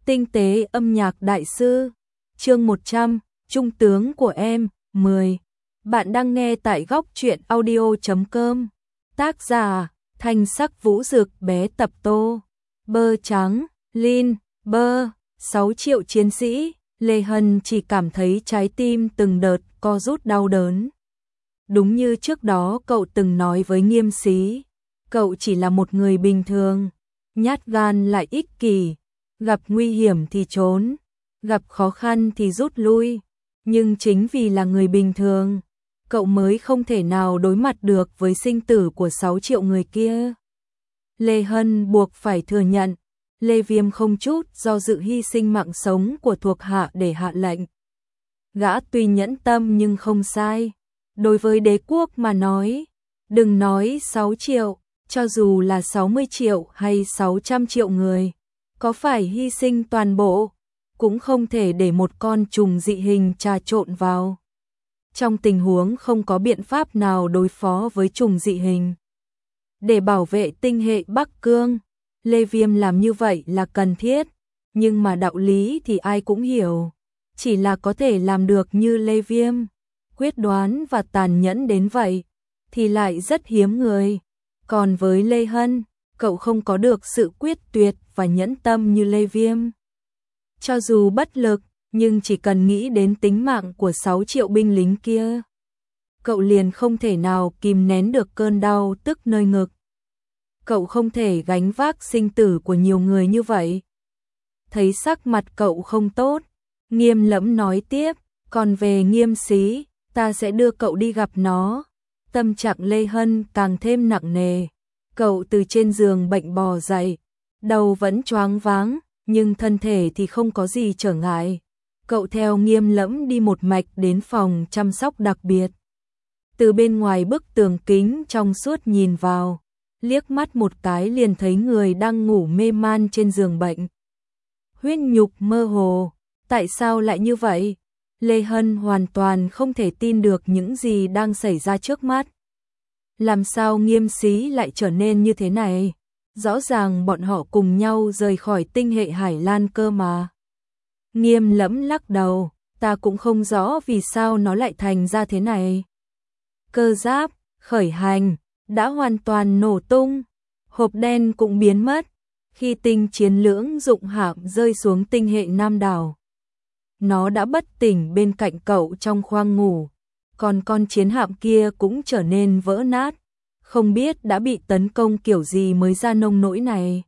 Tinh tế âm nhạc đại sư. Chương 100, Trung tướng của em, 10. Bạn đang nghe tại góc truyện audio.com. Tác giả: Thanh sắc vũ dực bé tập tô. Bơ trắng, Lin, bơ, 6 triệu chiến sĩ. Lê Hân chỉ cảm thấy trái tim từng đợt co rút đau đớn. Đúng như trước đó cậu từng nói với Nghiêm Xí, cậu chỉ là một người bình thường, nhát gan lại ích kỷ, gặp nguy hiểm thì trốn, gặp khó khăn thì rút lui. Nhưng chính vì là người bình thường, cậu mới không thể nào đối mặt được với sinh tử của 6 triệu người kia. Lê Hân buộc phải thừa nhận, Lê Viêm không chút do dự hy sinh mạng sống của thuộc hạ để hạ lệnh. Gã tuy nhẫn tâm nhưng không sai. Đối với đế quốc mà nói, đừng nói 6 triệu, cho dù là 60 triệu hay 600 triệu người, có phải hy sinh toàn bộ, cũng không thể để một con trùng dị hình trà trộn vào. Trong tình huống không có biện pháp nào đối phó với trùng dị hình, để bảo vệ tinh hệ Bắc Cương, Lê Viêm làm như vậy là cần thiết, nhưng mà đạo lý thì ai cũng hiểu, chỉ là có thể làm được như Lê Viêm, quyết đoán và tàn nhẫn đến vậy, thì lại rất hiếm người. Còn với Lê Hân, cậu không có được sự quyết tuyệt và nhẫn tâm như Lê Viêm. Cho dù bất lực, nhưng chỉ cần nghĩ đến tính mạng của 6 triệu binh lính kia, cậu liền không thể nào kìm nén được cơn đau tức nơi ngực. Cậu không thể gánh vác sinh tử của nhiều người như vậy. Thấy sắc mặt cậu không tốt, Nghiêm Lẫm nói tiếp, còn về Nghiêm Xí, ta sẽ đưa cậu đi gặp nó. Tâm trạng Lê Hân càng thêm nặng nề. Cậu từ trên giường bệnh bò dậy, đầu vẫn choáng váng, nhưng thân thể thì không có gì trở ngại. Cậu theo Nghiêm Lẫm đi một mạch đến phòng chăm sóc đặc biệt. Từ bên ngoài bức tường kính trong suốt nhìn vào, liếc mắt một cái liền thấy người đang ngủ mê man trên giường bệnh. Huyết nhục mơ hồ, tại sao lại như vậy? Lê Hân hoàn toàn không thể tin được những gì đang xảy ra trước mắt. Làm sao Nghiêm Xí lại trở nên như thế này? Rõ ràng bọn họ cùng nhau rời khỏi tinh hệ Hải Lan cơ mà. Nghiêm Lẫm lắc đầu, ta cũng không rõ vì sao nó lại thành ra thế này. Cơ giáp, khởi hành, đã hoàn toàn nổ tung, hộp đen cũng biến mất, khi tinh chiến lưỡng dụng hạm rơi xuống tinh hệ Nam Đảo. Nó đã bất tỉnh bên cạnh cậu trong khoang ngủ, còn con chiến hạm kia cũng trở nên vỡ nát, không biết đã bị tấn công kiểu gì mới ra nông nỗi này.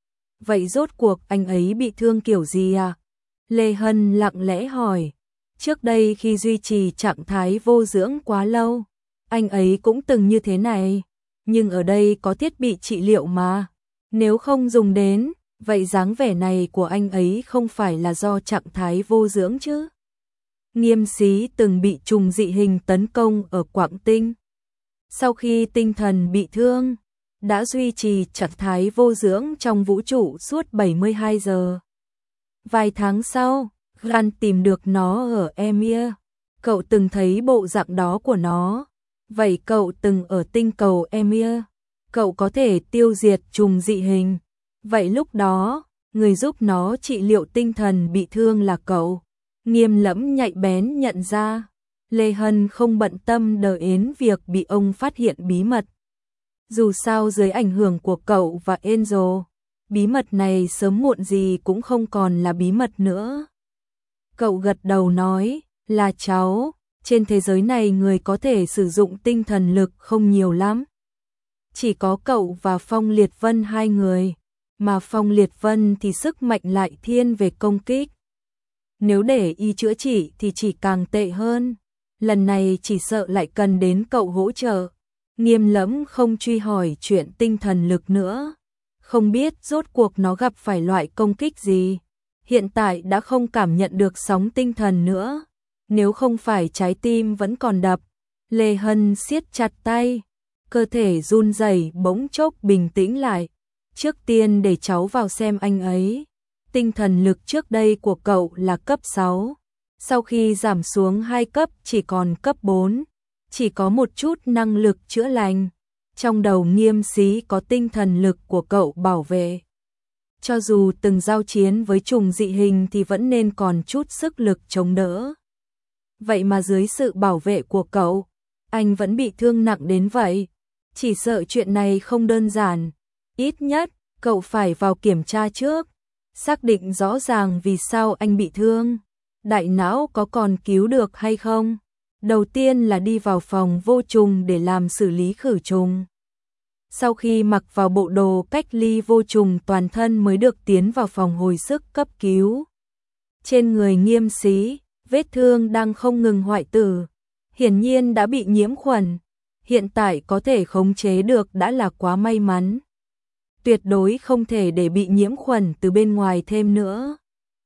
Vậy rốt cuộc anh ấy bị thương kiểu gì à? Lê Hân lặng lẽ hỏi. Trước đây khi duy trì trạng thái vô dưỡng quá lâu, anh ấy cũng từng như thế này, nhưng ở đây có thiết bị trị liệu mà, nếu không dùng đến, vậy dáng vẻ này của anh ấy không phải là do trạng thái vô dưỡng chứ? Nghiêm Xí từng bị trùng dị hình tấn công ở Quảng Tinh. Sau khi tinh thần bị thương, đã duy trì trạng thái vô dưỡng trong vũ trụ suốt 72 giờ. Vài tháng sau, Gan tìm được nó ở Emir. Cậu từng thấy bộ dạng đó của nó. Vậy cậu từng ở tinh cầu Emir. Cậu có thể tiêu diệt trùng dị hình. Vậy lúc đó, người giúp nó trị liệu tinh thần bị thương là cậu. Nghiêm Lẫm nhạy bén nhận ra. Lê Hân không bận tâm đến việc bị ông phát hiện bí mật. Dù sao dưới ảnh hưởng của cậu và Angel, bí mật này sớm muộn gì cũng không còn là bí mật nữa. Cậu gật đầu nói, là cháu, trên thế giới này người có thể sử dụng tinh thần lực không nhiều lắm. Chỉ có cậu và Phong Liệt Vân hai người, mà Phong Liệt Vân thì sức mạnh lại thiên về công kích. Nếu để y chữa trị thì chỉ càng tệ hơn. Lần này chỉ sợ lại cần đến cậu hỗ trợ. Nghiêm Lẫm không truy hỏi chuyện tinh thần lực nữa. Không biết rốt cuộc nó gặp phải loại công kích gì. Hiện tại đã không cảm nhận được sóng tinh thần nữa. Nếu không phải trái tim vẫn còn đập. Lê Hân siết chặt tay. Cơ thể run rẩy bỗng chốc bình tĩnh lại. Trước tiên để cháu vào xem anh ấy. Tinh thần lực trước đây của cậu là cấp 6. Sau khi giảm xuống 2 cấp chỉ còn cấp 4. Chỉ có một chút năng lực chữa lành. Trong đầu Nghiêm Xí có tinh thần lực của cậu bảo vệ. cho dù từng giao chiến với trùng dị hình thì vẫn nên còn chút sức lực chống đỡ. Vậy mà dưới sự bảo vệ của cậu, anh vẫn bị thương nặng đến vậy. Chỉ sợ chuyện này không đơn giản. Ít nhất, cậu phải vào kiểm tra trước, xác định rõ ràng vì sao anh bị thương. Đại não có còn cứu được hay không? Đầu tiên là đi vào phòng vô trùng để làm xử lý khử trùng. Sau khi mặc vào bộ đồ cách ly vô trùng toàn thân mới được tiến vào phòng hồi sức cấp cứu. Trên người Nghiêm Xí, vết thương đang không ngừng hoại tử, hiển nhiên đã bị nhiễm khuẩn. Hiện tại có thể khống chế được đã là quá may mắn. Tuyệt đối không thể để bị nhiễm khuẩn từ bên ngoài thêm nữa.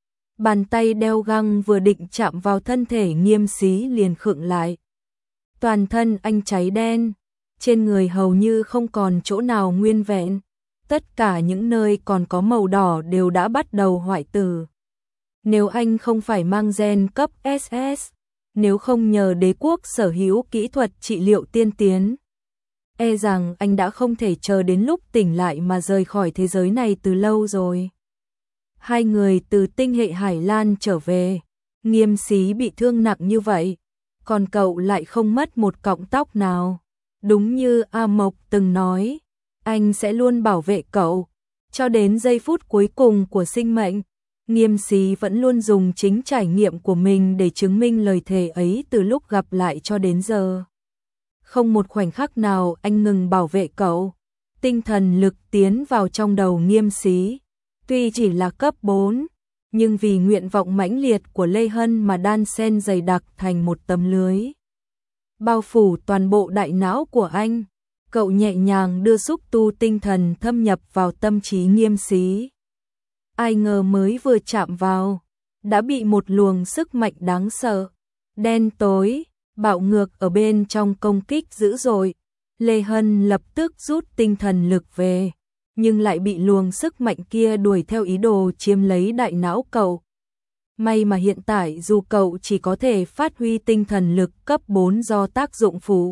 Bàn tay đeo găng vừa định chạm vào thân thể Nghiêm Xí liền khựng lại. Toàn thân anh cháy đen, trên người hầu như không còn chỗ nào nguyên vẹn. Tất cả những nơi còn có màu đỏ đều đã bắt đầu hoại tử. Nếu anh không phải mang gen cấp SS, nếu không nhờ đế quốc sở hữu kỹ thuật trị liệu tiên tiến, e rằng anh đã không thể chờ đến lúc tỉnh lại mà rời khỏi thế giới này từ lâu rồi. Hai người từ tinh hệ Hải Lan trở về, Nghiêm Xí bị thương nặng như vậy, còn cậu lại không mất một cọng tóc nào. Đúng như A Mộc từng nói, anh sẽ luôn bảo vệ cậu, cho đến giây phút cuối cùng của sinh mệnh. Nghiêm Xí vẫn luôn dùng chính trải nghiệm của mình để chứng minh lời thề ấy từ lúc gặp lại cho đến giờ. Không một khoảnh khắc nào anh ngừng bảo vệ cậu. Tinh thần lực tiến vào trong đầu Nghiêm Xí. Tuy chỉ là cấp 4, nhưng vì nguyện vọng mãnh liệt của Lê Hân mà đan xen dày đặc thành một tấm lưới, bao phủ toàn bộ đại não của anh. Cậu nhẹ nhàng đưa xúc tu tinh thần thâm nhập vào tâm trí Nghiêm Xí. Ai ngờ mới vừa chạm vào, đã bị một luồng sức mạnh đáng sợ, đen tối, bạo ngược ở bên trong công kích dữ dội. Lê Hân lập tức rút tinh thần lực về, nhưng lại bị luồng sức mạnh kia đuổi theo ý đồ chiếm lấy đại não cậu. May mà hiện tại dù cậu chỉ có thể phát huy tinh thần lực cấp 4 do tác dụng phụ,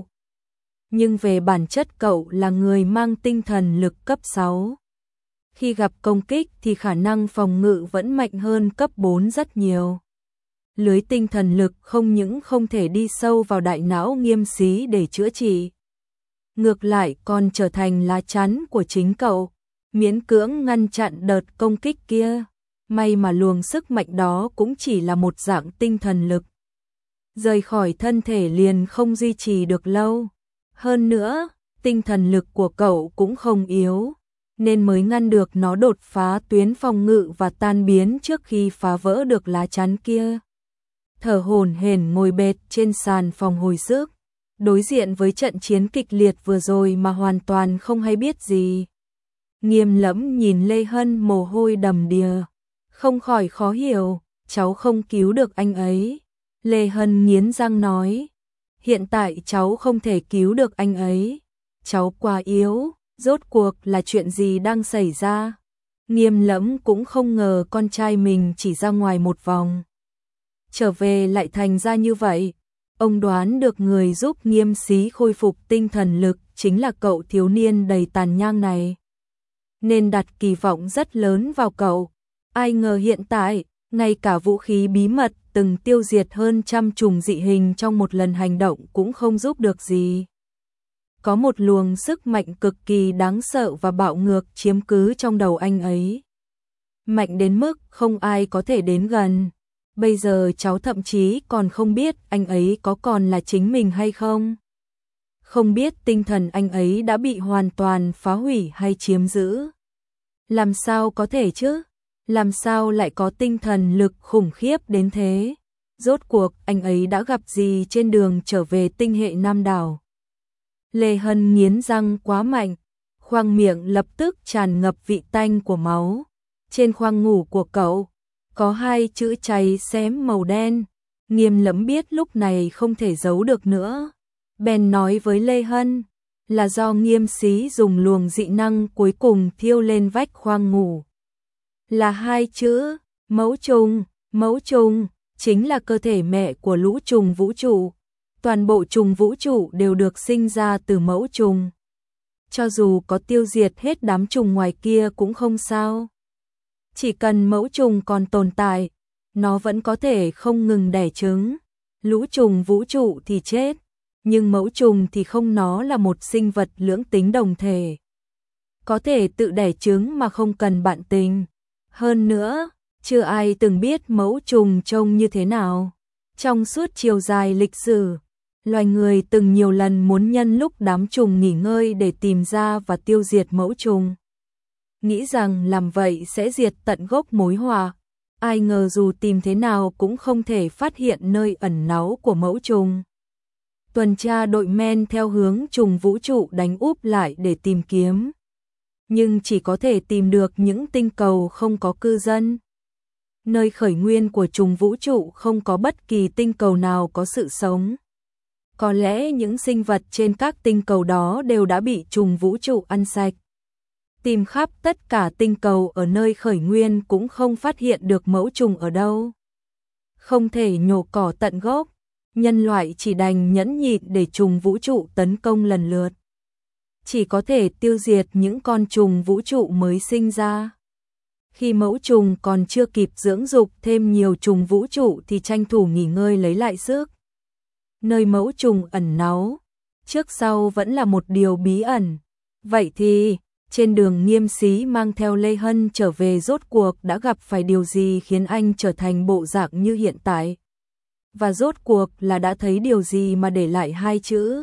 nhưng về bản chất cậu là người mang tinh thần lực cấp 6. Khi gặp công kích thì khả năng phòng ngự vẫn mạnh hơn cấp 4 rất nhiều. Lưới tinh thần lực không những không thể đi sâu vào đại não Nghiêm Xí để chữa trị, ngược lại còn trở thành lá chắn của chính cậu, miễn cưỡng ngăn chặn đợt công kích kia. May mà luồng sức mạnh đó cũng chỉ là một dạng tinh thần lực, rời khỏi thân thể liền không duy trì được lâu. Hơn nữa, tinh thần lực của cậu cũng không yếu, nên mới ngăn được nó đột phá tuyến phòng ngự và tan biến trước khi phá vỡ được lá chắn kia. Thở hổn hển ngồi bệt trên sàn phòng hồi sức, đối diện với trận chiến kịch liệt vừa rồi mà hoàn toàn không hay biết gì. Nghiêm Lẫm nhìn Lê Hân mồ hôi đầm đìa, không khỏi khó hiểu, cháu không cứu được anh ấy. Lê Hân nghiến răng nói, hiện tại cháu không thể cứu được anh ấy, cháu quá yếu. Rốt cuộc là chuyện gì đang xảy ra? Nghiêm Lẫm cũng không ngờ con trai mình chỉ ra ngoài một vòng, trở về lại thành ra như vậy. Ông đoán được người giúp Nghiêm Xí khôi phục tinh thần lực chính là cậu thiếu niên đầy tàn nhang này, nên đặt kỳ vọng rất lớn vào cậu. Ai ngờ hiện tại, ngay cả vũ khí bí mật từng tiêu diệt hơn 100 trùng dị hình trong một lần hành động cũng không giúp được gì. Có một luồng sức mạnh cực kỳ đáng sợ và bạo ngược chiếm cứ trong đầu anh ấy. Mạnh đến mức không ai có thể đến gần. Bây giờ cháu thậm chí còn không biết anh ấy có còn là chính mình hay không. Không biết tinh thần anh ấy đã bị hoàn toàn phá hủy hay chiếm giữ. Làm sao có thể chứ? Làm sao lại có tinh thần lực khủng khiếp đến thế? Rốt cuộc anh ấy đã gặp gì trên đường trở về tinh hệ Nam Đảo? Lê Hân nghiến răng quá mạnh, khoang miệng lập tức tràn ngập vị tanh của máu. Trên khoang ngủ của cậu, có 2 chữ cháy xém màu đen. Nghiêm Lẫm biết lúc này không thể giấu được nữa, bèn nói với Lê Hân, là do Nghiêm Xí dùng luồng dị năng cuối cùng thiêu lên vách khoang ngủ. Là 2 chữ, mẫu trùng. Mẫu trùng chính là cơ thể mẹ của lũ trùng vũ trụ. Toàn bộ trùng vũ trụ đều được sinh ra từ mẫu trùng. Cho dù có tiêu diệt hết đám trùng ngoài kia cũng không sao. Chỉ cần mẫu trùng còn tồn tại, nó vẫn có thể không ngừng đẻ trứng. Lũ trùng vũ trụ thì chết, nhưng mẫu trùng thì không, nó là một sinh vật lưỡng tính đồng thể. Có thể tự đẻ trứng mà không cần bạn tình. Hơn nữa, chưa ai từng biết mẫu trùng trông như thế nào. Trong suốt chiều dài lịch sử, loài người từng nhiều lần muốn nhân lúc đám trùng nghỉ ngơi để tìm ra và tiêu diệt mẫu trùng. Nghĩ rằng làm vậy sẽ diệt tận gốc mối họa. Ai ngờ dù tìm thế nào cũng không thể phát hiện nơi ẩn náu của mẫu trùng. Tuần tra đội men theo hướng trùng vũ trụ đánh úp lại để tìm kiếm. Nhưng chỉ có thể tìm được những tinh cầu không có cư dân. Nơi khởi nguyên của trùng vũ trụ không có bất kỳ tinh cầu nào có sự sống. Có lẽ những sinh vật trên các tinh cầu đó đều đã bị trùng vũ trụ ăn sạch. Tìm khắp tất cả tinh cầu ở nơi khởi nguyên cũng không phát hiện được mẫu trùng ở đâu. Không thể nhổ cỏ tận gốc, nhân loại chỉ đành nhẫn nhịn để trùng vũ trụ tấn công lần lượt. Chỉ có thể tiêu diệt những con trùng vũ trụ mới sinh ra. Khi mẫu trùng còn chưa kịp dưỡng dục thêm nhiều trùng vũ trụ thì tranh thủ nghỉ ngơi lấy lại sức. Nơi mẫu trùng ẩn náu, trước sau vẫn là một điều bí ẩn. Vậy thì, trên đường Nghiêm Xí mang theo Lê Hân trở về rốt cuộc đã gặp phải điều gì khiến anh trở thành bộ dạng như hiện tại? Và rốt cuộc là đã thấy điều gì mà để lại hai chữ?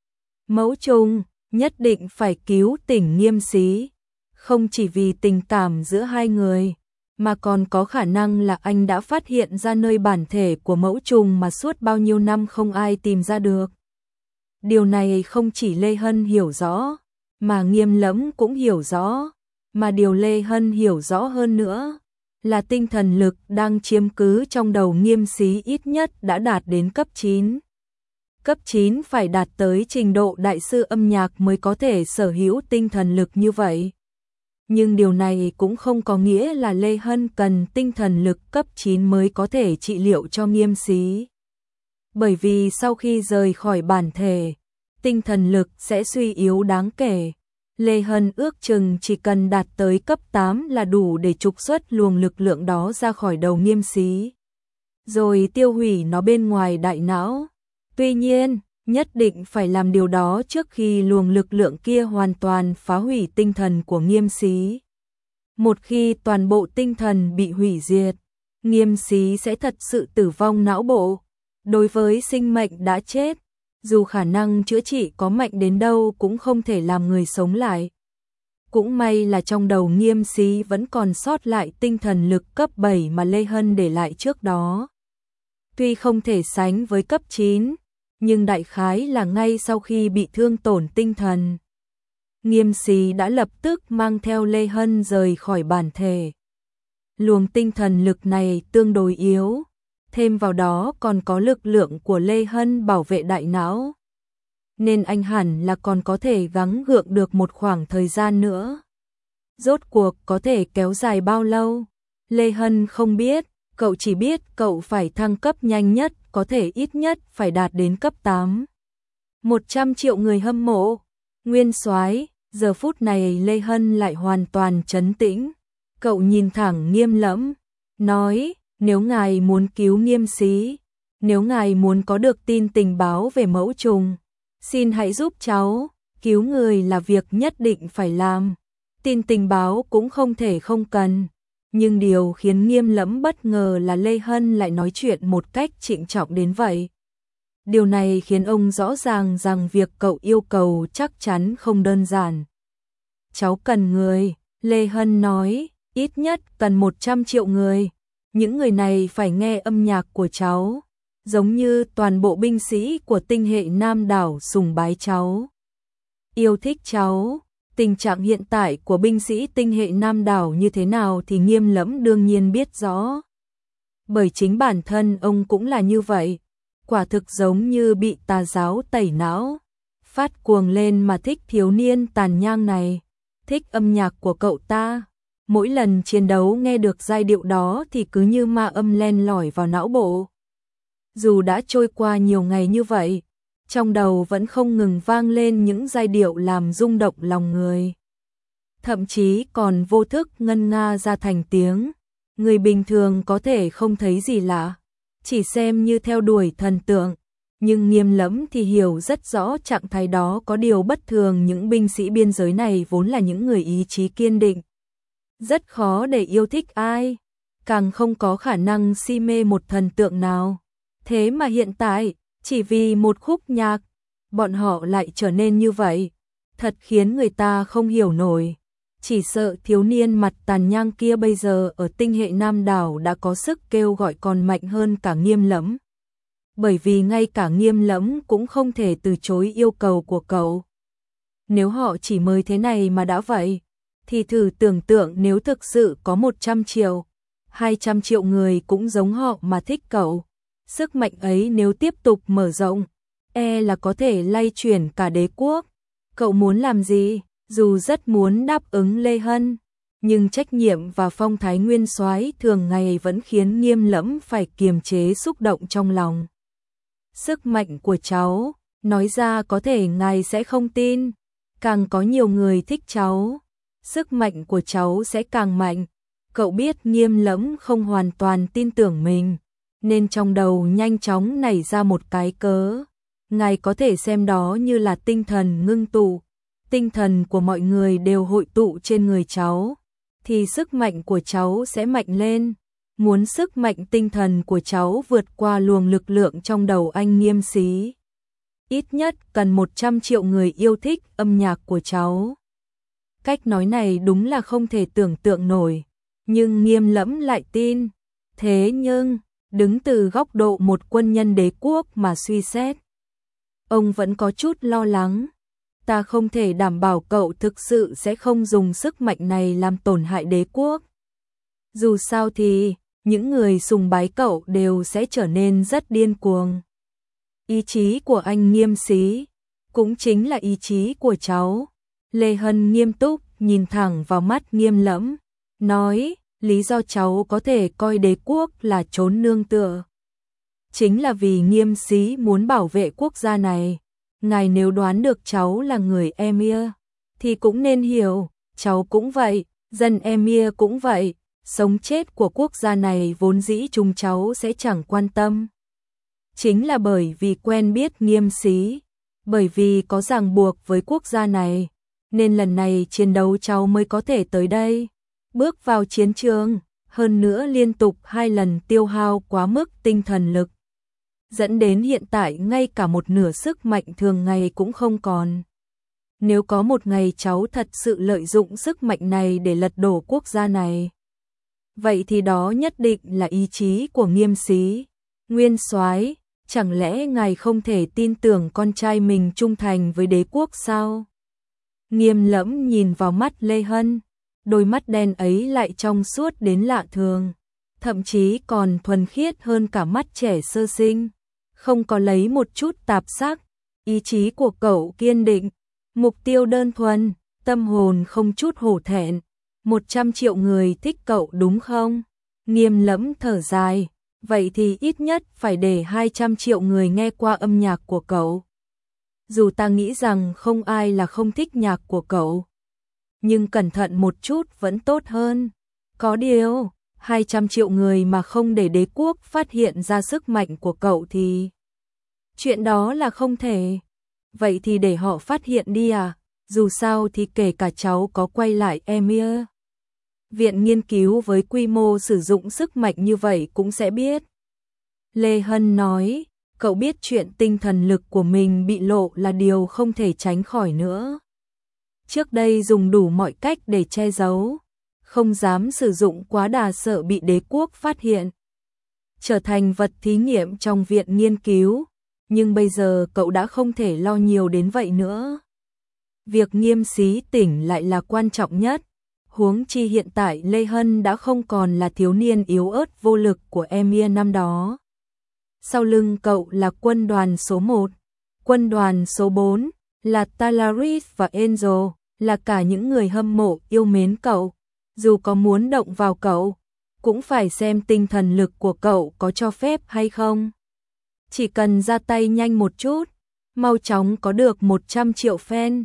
Mẫu trùng, nhất định phải cứu tỉnh Nghiêm Xí. Không chỉ vì tình cảm giữa hai người, mà còn có khả năng là anh đã phát hiện ra nơi bản thể của mẫu trùng mà suốt bao nhiêu năm không ai tìm ra được. Điều này không chỉ Lê Hân hiểu rõ, mà Nghiêm Lẫm cũng hiểu rõ, mà điều Lê Hân hiểu rõ hơn nữa là tinh thần lực đang chiếm cứ trong đầu Nghiêm Xí ít nhất đã đạt đến cấp 9. Cấp 9 phải đạt tới trình độ đại sư âm nhạc mới có thể sở hữu tinh thần lực như vậy. Nhưng điều này cũng không có nghĩa là Lê Hân cần tinh thần lực cấp 9 mới có thể trị liệu cho Nghiêm Xí. Bởi vì sau khi rời khỏi bản thể, tinh thần lực sẽ suy yếu đáng kể. Lê Hân ước chừng chỉ cần đạt tới cấp 8 là đủ để trục xuất luồng lực lượng đó ra khỏi đầu Nghiêm Xí, rồi tiêu hủy nó bên ngoài đại não. Tuy nhiên, nhất định phải làm điều đó trước khi luồng lực lượng kia hoàn toàn phá hủy tinh thần của Nghiêm Xí. Một khi toàn bộ tinh thần bị hủy diệt, Nghiêm Xí sẽ thật sự tử vong não bộ. Đối với sinh mệnh đã chết, dù khả năng chữa trị có mạnh đến đâu cũng không thể làm người sống lại. Cũng may là trong đầu Nghiêm Xí vẫn còn sót lại tinh thần lực cấp 7 mà Lê Hân để lại trước đó. Tuy không thể sánh với cấp 9, nhưng đại khái là ngay sau khi bị thương tổn tinh thần, Nghiêm Xí đã lập tức mang theo Lê Hân rời khỏi bản thể. Luồng tinh thần lực này tương đối yếu, thêm vào đó còn có lực lượng của Lê Hân bảo vệ đại não, nên anh hẳn là còn có thể gắng gượng được một khoảng thời gian nữa. Rốt cuộc có thể kéo dài bao lâu? Lê Hân không biết, cậu chỉ biết cậu phải thăng cấp nhanh nhất, có thể ít nhất phải đạt đến cấp 8. 100 triệu người hâm mộ. Nguyên soái, giờ phút này Lê Hân lại hoàn toàn trấn tĩnh. Cậu nhìn thẳng Nghiêm Lẫm, nói, nếu ngài muốn cứu Nghiêm Xí, nếu ngài muốn có được tin tình báo về mẫu trùng, xin hãy giúp cháu, cứu người là việc nhất định phải làm. Tin tình báo cũng không thể không cần. Nhưng điều khiến Nghiêm Lẫm bất ngờ là Lê Hân lại nói chuyện một cách trịnh trọng đến vậy. Điều này khiến ông rõ ràng rằng việc cậu yêu cầu chắc chắn không đơn giản. Cháu cần người, Lê Hân nói, ít nhất cần 100 triệu người. Những người này phải nghe âm nhạc của cháu, giống như toàn bộ binh sĩ của tinh hệ Nam đảo sùng bái cháu, yêu thích cháu. Tình trạng hiện tại của binh sĩ tinh hệ Nam đảo như thế nào thì Nghiêm Lẫm đương nhiên biết rõ. Bởi chính bản thân ông cũng là như vậy, quả thực giống như bị tà giáo tẩy não, phát cuồng lên mà thích thiếu niên tàn nhang này, thích âm nhạc của cậu ta. Mỗi lần chiến đấu nghe được giai điệu đó thì cứ như ma âm len lỏi vào não bộ. Dù đã trôi qua nhiều ngày như vậy, trong đầu vẫn không ngừng vang lên những giai điệu làm rung động lòng người. thậm chí còn vô thức ngân nga ra thành tiếng. Người bình thường có thể không thấy gì lạ, chỉ xem như theo đuổi thần tượng, nhưng Nghiêm Lẫm thì hiểu rất rõ trạng thái đó có điều bất thường. Những binh sĩ biên giới này vốn là những người ý chí kiên định, rất khó để yêu thích ai, càng không có khả năng si mê một thần tượng nào. Thế mà hiện tại, chỉ vì một khúc nhạc, bọn họ lại trở nên như vậy, thật khiến người ta không hiểu nổi. Chỉ sợ thiếu niên mặt tàn nhang kia bây giờ ở tinh hệ Nam Đảo đã có sức kêu gọi còn mạnh hơn cả Nghiêm Lẫm. Bởi vì ngay cả Nghiêm Lẫm cũng không thể từ chối yêu cầu của cậu. Nếu họ chỉ mới thế này mà đã vậy, thì thử tưởng tượng nếu thực sự có 100 triệu, 200 triệu người cũng giống họ mà thích cậu. Sức mạnh ấy nếu tiếp tục mở rộng, là có thể lay chuyển cả đế quốc. Cậu muốn làm gì? Dù rất muốn đáp ứng Lê Hân, nhưng trách nhiệm và phong thái nguyên soái thường ngày vẫn khiến Nghiêm Lẫm phải kiềm chế xúc động trong lòng. Sức mạnh của cháu, nói ra có thể ngài sẽ không tin, càng có nhiều người thích cháu, sức mạnh của cháu sẽ càng mạnh. Cậu biết Nghiêm Lẫm không hoàn toàn tin tưởng mình, nên trong đầu nhanh chóng nảy ra một cái cớ. Ngài có thể xem đó như là tinh thần ngưng tụ, tinh thần của mọi người đều hội tụ trên người cháu, thì sức mạnh của cháu sẽ mạnh lên. Muốn sức mạnh tinh thần của cháu vượt qua luồng lực lượng trong đầu anh Nghiêm Xí, ít nhất cần 100 triệu người yêu thích âm nhạc của cháu. Cách nói này đúng là không thể tưởng tượng nổi, nhưng Nghiêm Lẫm lại tin. Thế nhưng, đứng từ góc độ một quân nhân đế quốc mà suy xét, ông vẫn có chút lo lắng. Ta không thể đảm bảo cậu thực sự sẽ không dùng sức mạnh này làm tổn hại đế quốc. Dù sao thì, những người sùng bái cậu đều sẽ trở nên rất điên cuồng. Ý chí của anh Nghiêm Xí, cũng chính là ý chí của cháu. Lê Hân nghiêm túc nhìn thẳng vào mắt Nghiêm Lẫm, nói, lý do cháu có thể coi đế quốc là chốn nương tựa, chính là vì Nghiêm Xí muốn bảo vệ quốc gia này. Ngài nếu đoán được cháu là người Emir, thì cũng nên hiểu, cháu cũng vậy, dân Emir cũng vậy, sống chết của quốc gia này vốn dĩ chúng cháu sẽ chẳng quan tâm. Chính là bởi vì quen biết Nghiêm Xí, bởi vì có ràng buộc với quốc gia này, nên lần này chiến đấu cháu mới có thể tới đây, bước vào chiến trường, hơn nữa liên tục 2 lần tiêu hao quá mức tinh thần lực, dẫn đến hiện tại ngay cả một nửa sức mạnh thường ngày cũng không còn. Nếu có một ngày cháu thật sự lợi dụng sức mạnh này để lật đổ quốc gia này, vậy thì đó nhất định là ý chí của Nghiêm Xí. Nguyên soái, chẳng lẽ ngài không thể tin tưởng con trai mình trung thành với đế quốc sao? Nghiêm Lẫm nhìn vào mắt Lê Hân, đôi mắt đen ấy lại trong suốt đến lạ thường, thậm chí còn thuần khiết hơn cả mắt trẻ sơ sinh, không có lấy một chút tạp sắc. Ý chí của cậu kiên định, mục tiêu đơn thuần, tâm hồn không chút hổ thẹn. 100 triệu người thích cậu đúng không? Nghiêm Lẫm thở dài, vậy thì ít nhất phải để 200 triệu người nghe qua âm nhạc của cậu. Dù ta nghĩ rằng không ai là không thích nhạc của cậu, nhưng cẩn thận một chút vẫn tốt hơn. Có điều, 200 triệu người mà không để đế quốc phát hiện ra sức mạnh của cậu thì chuyện đó là không thể. Vậy thì để họ phát hiện đi à? Dù sao thì kể cả cháu có quay lại Emir, viện nghiên cứu với quy mô sử dụng sức mạnh như vậy cũng sẽ biết. Lê Hân nói, cậu biết chuyện tinh thần lực của mình bị lộ là điều không thể tránh khỏi nữa. Trước đây dùng đủ mọi cách để che giấu, không dám sử dụng quá đà sợ bị đế quốc phát hiện, trở thành vật thí nghiệm trong viện nghiên cứu, nhưng bây giờ cậu đã không thể lo nhiều đến vậy nữa. Việc Nghiêm Xí tỉnh lại là quan trọng nhất, huống chi hiện tại Lê Hân đã không còn là thiếu niên yếu ớt vô lực của Emir năm đó. Sau lưng cậu là quân đoàn số 1, quân đoàn số 4, là Talaris và Angel, là cả những người hâm mộ yêu mến cậu. Dù có muốn động vào cậu, cũng phải xem tinh thần lực của cậu có cho phép hay không. Chỉ cần ra tay nhanh một chút, mau chóng có được 100 triệu fan,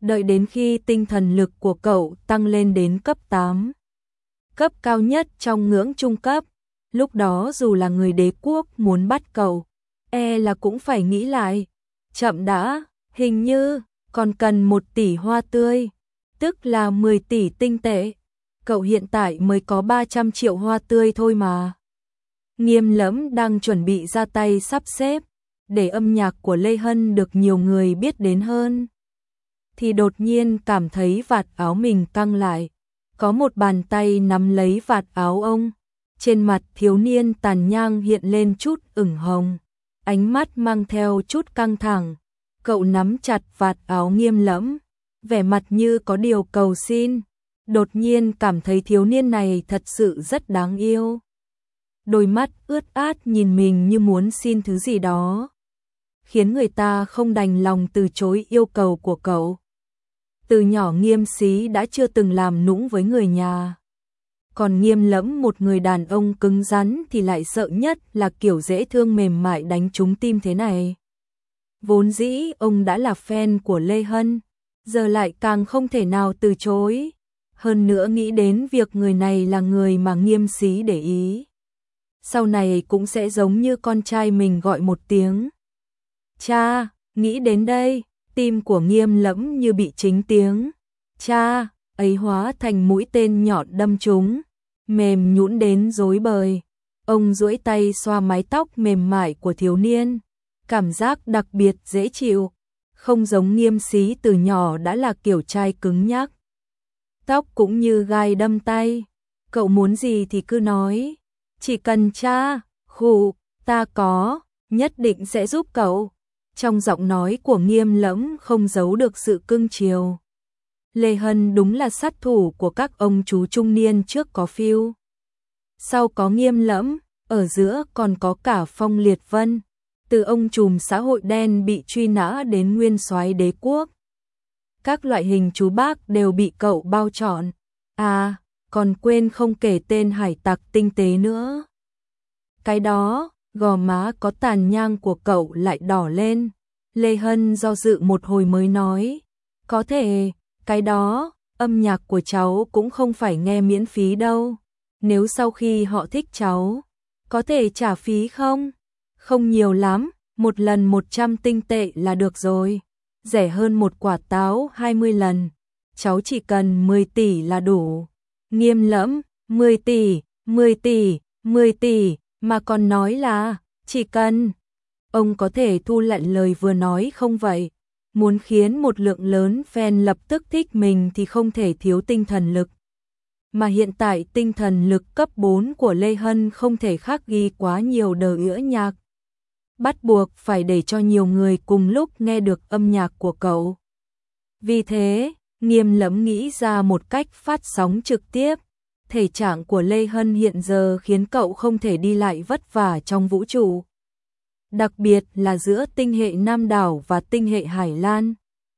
Đợi đến khi tinh thần lực của cậu tăng lên đến cấp 8, cấp cao nhất trong ngưỡng trung cấp, lúc đó dù là người đế quốc muốn bắt cậu, là cũng phải nghĩ lại. Chậm đã, hình như còn cần 1 tỷ hoa tươi, tức là 10 tỷ tinh tệ. Cậu hiện tại mới có 300 triệu hoa tươi thôi mà. Nghiêm Lẫm đang chuẩn bị ra tay sắp xếp để âm nhạc của Lê Hân được nhiều người biết đến hơn, thì đột nhiên cảm thấy vạt áo mình căng lại, có một bàn tay nắm lấy vạt áo ông. Trên mặt thiếu niên tàn nhang hiện lên chút ửng hồng, ánh mắt mang theo chút căng thẳng. Cậu nắm chặt vạt áo Nghiêm Lẫm, vẻ mặt như có điều cầu xin. Đột nhiên cảm thấy thiếu niên này thật sự rất đáng yêu. Đôi mắt ướt át nhìn mình như muốn xin thứ gì đó, khiến người ta không đành lòng từ chối yêu cầu của cậu. Từ nhỏ Nghiêm Xí đã chưa từng làm nũng với người nhà. Còn Nghiêm Lẫm, một người đàn ông cứng rắn, thì lại sợ nhất là kiểu dễ thương mềm mại đánh trúng tim thế này. Vốn dĩ ông đã là fan của Lê Hân, giờ lại càng không thể nào từ chối. Hơn nữa nghĩ đến việc người này là người mà Nghiêm Xí để ý, sau này cũng sẽ giống như con trai mình gọi một tiếng cha. Nghĩ đến đây, tim của Nghiêm Lẫm như bị chính tiếng cha ấy hóa thành mũi tên nhọn đâm trúng, mềm nhũn đến rối bời. Ông duỗi tay xoa mái tóc mềm mại của thiếu niên, cảm giác đặc biệt dễ chịu, không giống Nghiêm Xí từ nhỏ đã là kiểu trai cứng nhắc. Tóc cũng như gai đâm tay. Cậu muốn gì thì cứ nói, chỉ cần cha, khụ, ta có, nhất định sẽ giúp cậu. Trong giọng nói của Nghiêm Lẫm không giấu được sự cưng chiều. Lê Hân đúng là sát thủ của các ông chú trung niên, trước có Phiêu, sau có Nghiêm Lẫm, ở giữa còn có cả Phong Liệt Vân, từ ông trùm xã hội đen bị truy nã đến nguyên soái đế quốc. Các loại hình chú bác đều bị cậu bao trọn. À, còn quên không kể tên hải tặc tinh tế nữa. Cái đó, gò má có tàn nhang của cậu lại đỏ lên. Lê Hân do dự một hồi mới nói, có thể, cái đó, âm nhạc của cháu cũng không phải nghe miễn phí đâu. Nếu sau khi họ thích cháu, có thể trả phí không? Không nhiều lắm, một lần 100 tinh tệ là được rồi. Rẻ hơn một quả táo 20 lần. Cháu chỉ cần 10 tỷ là đủ. Nghiêm Lẫm, 10 tỷ, 10 tỷ, 10 tỷ, mà còn nói là, chỉ cần. Ông có thể thu lại lời vừa nói không vậy? Muốn khiến một lượng lớn fan lập tức thích mình thì không thể thiếu tinh thần lực. Mà hiện tại tinh thần lực cấp 4 của Lê Hân không thể khắc ghi quá nhiều đờ ữa nhạc. Bắt buộc phải để cho nhiều người cùng lúc nghe được âm nhạc của cậu. Vì thế, Nghiêm Lẫm nghĩ ra một cách phát sóng trực tiếp. Thể trạng của Lê Hân hiện giờ khiến cậu không thể đi lại vất vả trong vũ trụ. Đặc biệt là giữa tinh hệ Nam Đảo và tinh hệ Hải Lan.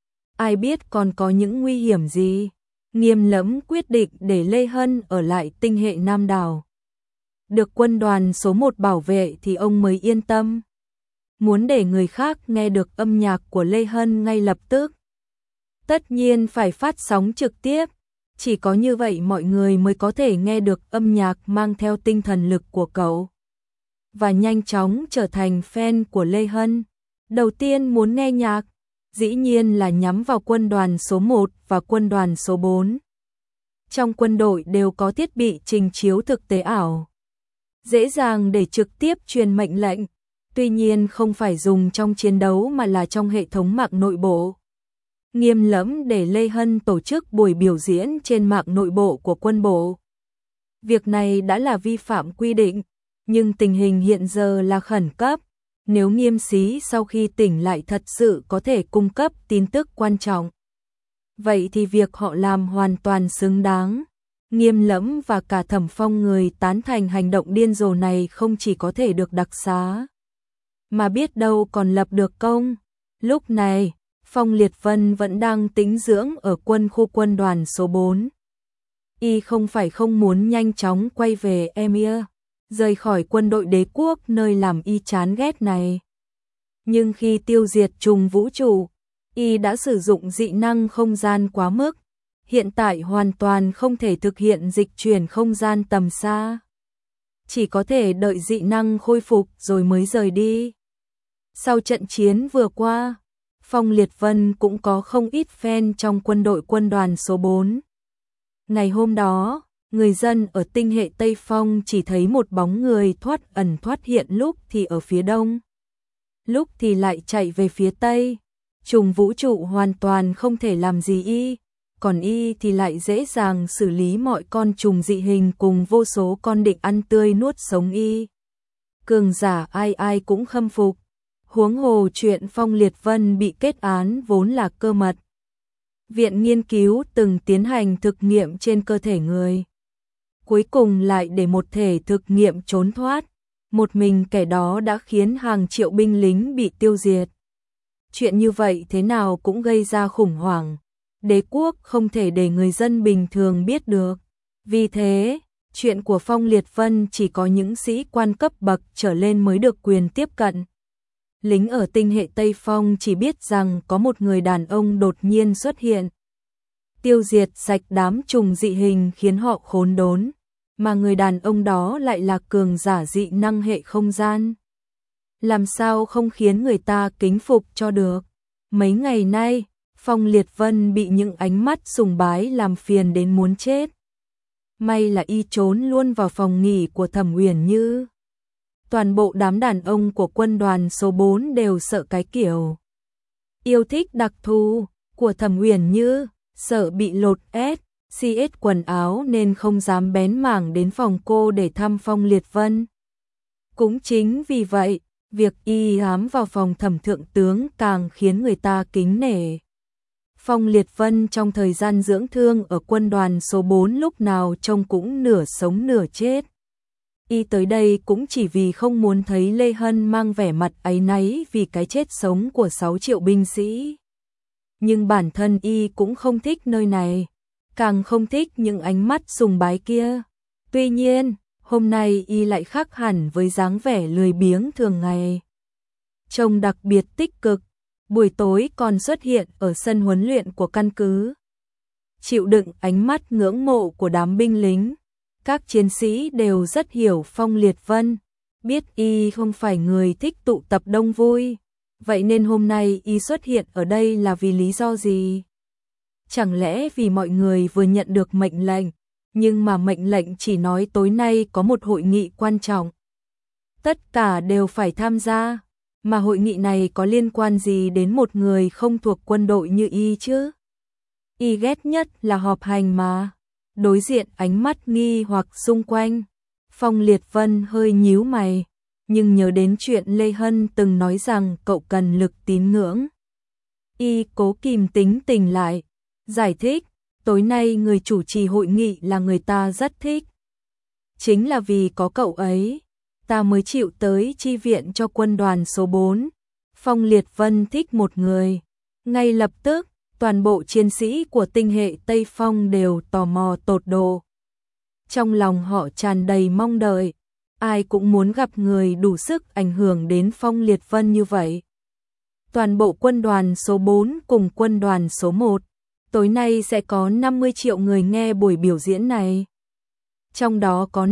Ai biết còn có những nguy hiểm gì? Nghiêm Lẫm quyết định để Lê Hân ở lại tinh hệ Nam Đảo. Được quân đoàn số 1 bảo vệ thì ông mới yên tâm. Muốn để người khác nghe được âm nhạc của Lê Hân ngay lập tức, tất nhiên phải phát sóng trực tiếp. Chỉ có như vậy mọi người mới có thể nghe được âm nhạc mang theo tinh thần lực của cậu, và nhanh chóng trở thành fan của Lê Hân. Đầu tiên muốn nghe nhạc, dĩ nhiên là nhắm vào quân đoàn số 1 và quân đoàn số 4. Trong quân đội đều có thiết bị trình chiếu thực tế ảo, dễ dàng để trực tiếp truyền mệnh lệnh. Tuy nhiên không phải dùng trong chiến đấu mà là trong hệ thống mạng nội bộ. Nghiêm Lẫm để Lê Hân tổ chức buổi biểu diễn trên mạng nội bộ của quân bộ. Việc này đã là vi phạm quy định, nhưng tình hình hiện giờ là khẩn cấp. Nếu Nghiêm Xí sau khi tỉnh lại thật sự có thể cung cấp tin tức quan trọng, vậy thì việc họ làm hoàn toàn xứng đáng. Nghiêm Lẫm và cả Thẩm Phong người tán thành hành động điên rồ này không chỉ có thể được đặc xá, mà biết đâu còn lập được công. Lúc này, Phong Liệt Vân vẫn đang tĩnh dưỡng ở quân khu quân đoàn số 4. Y không phải không muốn nhanh chóng quay về Emir, rời khỏi quân đội đế quốc nơi làm y chán ghét này. Nhưng khi tiêu diệt trùng vũ trụ, Y đã sử dụng dị năng không gian quá mức, hiện tại hoàn toàn không thể thực hiện dịch chuyển không gian tầm xa. Chỉ có thể đợi dị năng khôi phục rồi mới rời đi. Sau trận chiến vừa qua, Phong Liệt Vân cũng có không ít fan trong quân đoàn số 4. Ngày hôm đó, người dân ở tinh hệ Tây Phong chỉ thấy một bóng người thoát ẩn thoát hiện, lúc thì ở phía đông, lúc thì lại chạy về phía tây. Trùng vũ trụ hoàn toàn không thể làm gì y, còn y thì lại dễ dàng xử lý mọi con trùng dị hình cùng vô số con định ăn tươi nuốt sống y. Cường giả ai ai cũng khâm phục, huống hồ chuyện Phong Liệt Vân bị kết án vốn là cơ mật. Viện nghiên cứu từng tiến hành thực nghiệm trên cơ thể người, cuối cùng lại để một thể thực nghiệm trốn thoát, một mình kẻ đó đã khiến hàng triệu binh lính bị tiêu diệt. Chuyện như vậy thế nào cũng gây ra khủng hoảng, đế quốc không thể để người dân bình thường biết được. Vì thế, chuyện của Phong Liệt Vân chỉ có những sĩ quan cấp bậc trở lên mới được quyền tiếp cận. Lính ở tinh hệ Tây Phong chỉ biết rằng có một người đàn ông đột nhiên xuất hiện, tiêu diệt sạch đám trùng dị hình khiến họ khốn đốn, mà người đàn ông đó lại là cường giả dị năng hệ không gian. Làm sao không khiến người ta kính phục cho được. Mấy ngày nay, Phong Liệt Vân bị những ánh mắt sùng bái làm phiền đến muốn chết. May là y trốn luôn vào phòng nghỉ của Thẩm Uyển Như. Toàn bộ đám đàn ông của quân đoàn số 4 đều sợ cái kiểu yêu thích đặc thù của Thẩm Uyển Như, sợ bị lột CS quần áo nên không dám bén mảng đến phòng cô để thăm Phong Liệt Vân. Cũng chính vì vậy, việc y ám vào phòng Thẩm thượng tướng càng khiến người ta kính nể. Phong Liệt Vân trong thời gian dưỡng thương ở quân đoàn số 4 lúc nào trông cũng nửa sống nửa chết. Y tới đây cũng chỉ vì không muốn thấy Lê Hân mang vẻ mặt áy náy vì cái chết sống của 6 triệu binh sĩ. Nhưng bản thân y cũng không thích nơi này, càng không thích những ánh mắt sùng bái kia. Tuy nhiên, hôm nay y lại khác hẳn với dáng vẻ lười biếng thường ngày. Trông đặc biệt tích cực, buổi tối còn xuất hiện ở sân huấn luyện của căn cứ. Chịu đựng ánh mắt ngưỡng mộ của đám binh lính, các chiến sĩ đều rất hiểu Phong Liệt Vân, biết y không phải người thích tụ tập đông vui. Vậy nên hôm nay y xuất hiện ở đây là vì lý do gì? Chẳng lẽ vì mọi người vừa nhận được mệnh lệnh, nhưng mà mệnh lệnh chỉ nói tối nay có một hội nghị quan trọng, tất cả đều phải tham gia, mà hội nghị này có liên quan gì đến một người không thuộc quân đội như y chứ? Y ghét nhất là họp hành mà. Đối diện ánh mắt nghi hoặc xung quanh, Phong Liệt Vân hơi nhíu mày, nhưng nhớ đến chuyện Lê Hân từng nói rằng cậu cần lực tín ngưỡng. Y cố kìm tính tình lại, giải thích, tối nay người chủ trì hội nghị là người ta rất thích. Chính là vì có cậu ấy, ta mới chịu tới chi viện cho quân đoàn số 4. Phong Liệt Vân thích một người. Ngay lập tức, toàn bộ chiến sĩ của tinh hệ Tây Phong đều tò mò tột độ. Trong lòng họ tràn đầy mong đợi, ai cũng muốn gặp người đủ sức ảnh hưởng đến Phong Liệt Vân như vậy. Toàn bộ quân đoàn số 4 cùng quân đoàn số 1, tối nay sẽ có 50 triệu người nghe buổi biểu diễn này. Trong đó có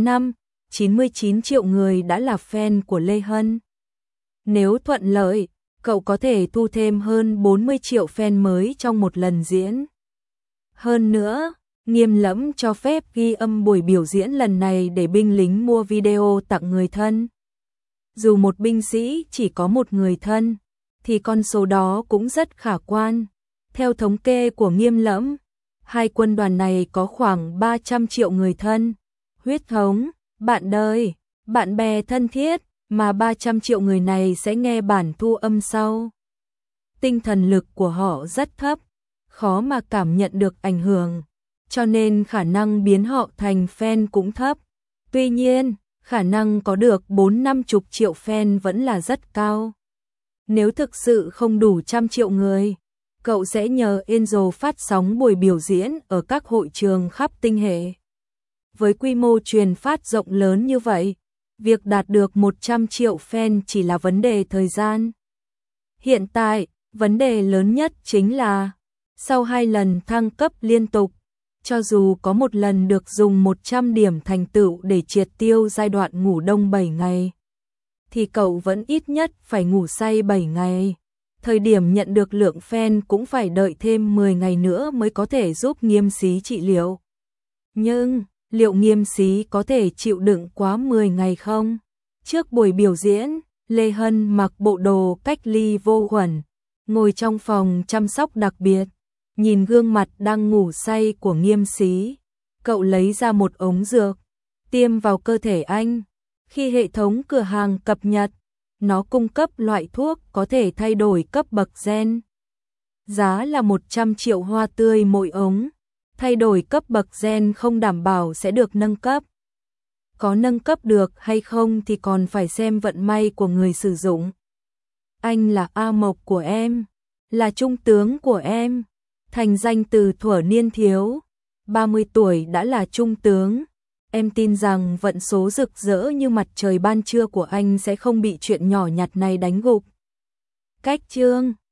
99 triệu người đã là fan của Lê Hân. Nếu thuận lợi, cậu có thể thu thêm hơn 40 triệu fan mới trong một lần diễn. Hơn nữa, Nghiêm Lẫm cho phép ghi âm buổi biểu diễn lần này để binh lính mua video tặng người thân. Dù một binh sĩ chỉ có một người thân, thì con số đó cũng rất khả quan. Theo thống kê của Nghiêm Lẫm, hai quân đoàn này có khoảng 300 triệu người thân, huyết thống, bạn đời, bạn bè thân thiết, mà 300 triệu người này sẽ nghe bản thu âm sau. Tinh thần lực của họ rất thấp, khó mà cảm nhận được ảnh hưởng, cho nên khả năng biến họ thành fan cũng thấp. Tuy nhiên, khả năng có được 4-50 triệu fan vẫn là rất cao. Nếu thực sự không đủ 100 triệu người, cậu sẽ nhờ Angel phát sóng buổi biểu diễn ở các hội trường khắp tinh hệ. Với quy mô truyền phát rộng lớn như vậy, việc đạt được 100 triệu fan chỉ là vấn đề thời gian. Hiện tại, Vấn đề lớn nhất chính là, sau 2 lần thăng cấp liên tục, cho dù có một lần được dùng 100 điểm thành tựu để triệt tiêu giai đoạn ngủ đông 7 ngày, thì cậu vẫn ít nhất phải ngủ say 7 ngày. Thời điểm nhận được lượng fan cũng phải đợi thêm 10 ngày nữa mới có thể giúp Nghiêm Xí trị liệu. Nhưng, liệu Nghiêm Xí có thể chịu đựng quá 10 ngày không? Trước buổi biểu diễn, Lê Hân mặc bộ đồ cách ly vô khuẩn, ngồi trong phòng chăm sóc đặc biệt, nhìn gương mặt đang ngủ say của Nghiêm Xí. Cậu lấy ra một ống dược, tiêm vào cơ thể anh. Khi hệ thống cửa hàng cập nhật, nó cung cấp loại thuốc có thể thay đổi cấp bậc gen. Giá là 100 triệu hoa tươi mỗi ống. Thay đổi cấp bậc gen không đảm bảo sẽ được nâng cấp. Có nâng cấp được hay không thì còn phải xem vận may của người sử dụng. Anh là A Mộc của em, là trung tướng của em, thành danh từ thuở niên thiếu, 30 tuổi đã là trung tướng. Em tin rằng vận số rực rỡ như mặt trời ban trưa của anh sẽ không bị chuyện nhỏ nhặt này đánh gục. Cách chương